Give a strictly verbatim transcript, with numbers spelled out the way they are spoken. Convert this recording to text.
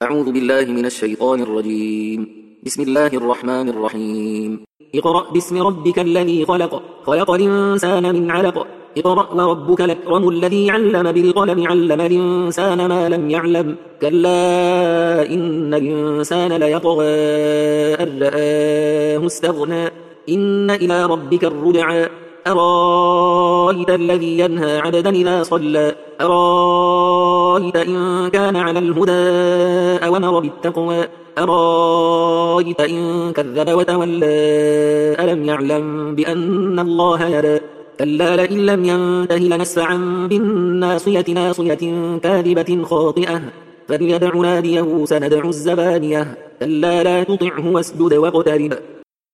أعوذ بالله من الشيطان الرجيم. بسم الله الرحمن الرحيم. اقرأ باسم ربك الذي خلق خلق الإنسان من علق اقرأ وربك الأكرم الذي علم بالقلم علم الإنسان ما لم يعلم كلا إن الإنسان ليطغى أن رآه استغنى إن إلى ربك الرجعى أرايت الذي ينهى عبدا إذا صلى أرايت إن كان على الهدى أو أمر بالتقوى أرايت إن كذب وتولى ألم يعلم بأن الله يرى كلا لئن لم ينته لنسفعا بالناصية ناصية كاذبة خاطئة فليدع ناديه سندع الزبانية كلا لا تطعه واسجد واقترب